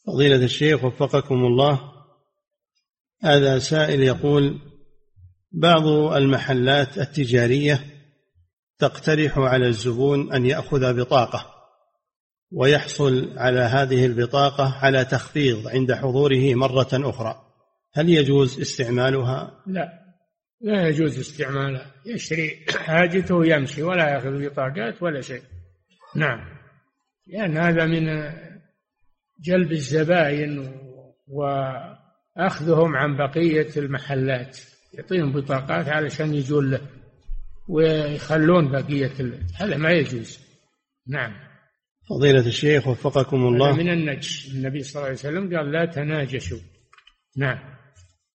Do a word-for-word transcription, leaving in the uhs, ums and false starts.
فضيلة الشيخ وفقكم الله، هذا سائل يقول: بعض المحلات التجارية تقترح على الزبون أن يأخذ بطاقة ويحصل على هذه البطاقة على تخفيض عند حضوره مرة أخرى، هل يجوز استعمالها؟ لا، لا يجوز استعمالها. يشتري حاجته ويمشي ولا يأخذ بطاقات ولا شيء. نعم، لأن هذا من جلب الزبائن وأخذهم عن بقية المحلات، يعطيهم بطاقات علشان يجون له ويخلون بقية، هذا ما يجوز. نعم. فضيلة الشيخ وفقكم الله، من النجش. النبي صلى الله عليه وسلم قال: لا تناجشوا. نعم.